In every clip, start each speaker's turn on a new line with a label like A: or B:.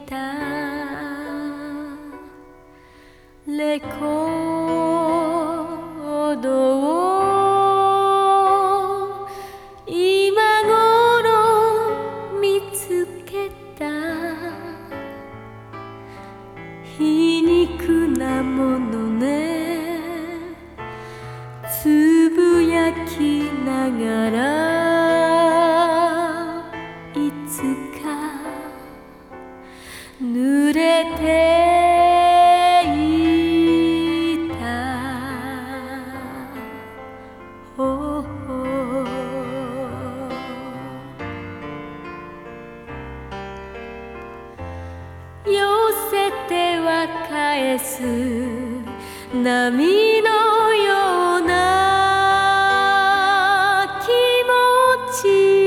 A: たレコードを今頃見つけた皮肉なものねつぶやきながらいつか濡れていたほほ寄せては返す波のような気持ち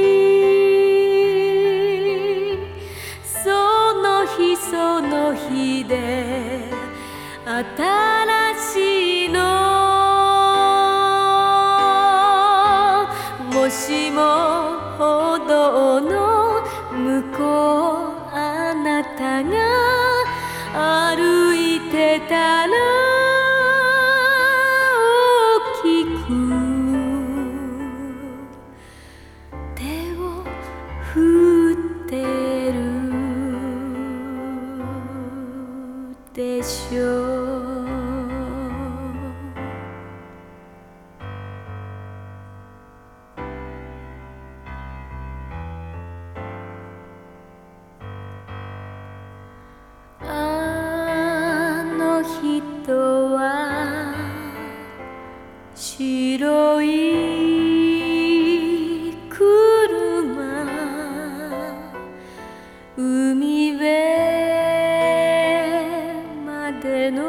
A: その日で新しいのもしも歩道の向こうあなたが歩いてたら大きく手を振ってるでしょうあの人は白い車海辺までの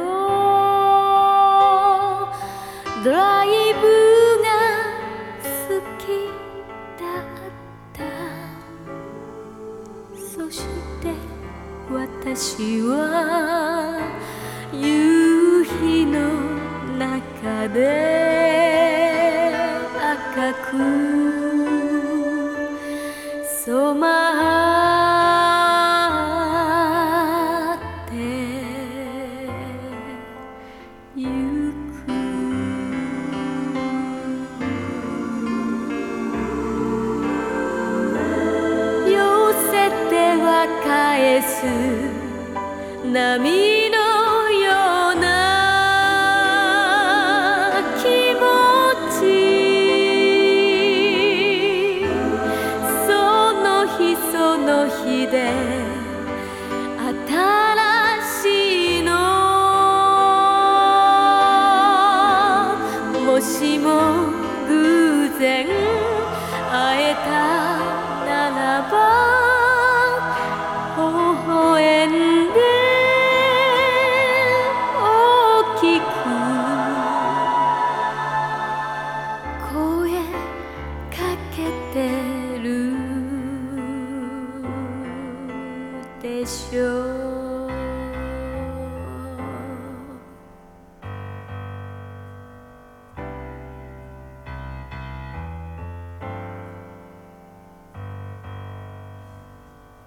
A: ドライブが好きだったそして私は夕日の中で赤く染まってゆく寄せては返す波のような気持ちその日で新しいのもしも偶然会えたならば微笑んで大きく声かけてるでしょう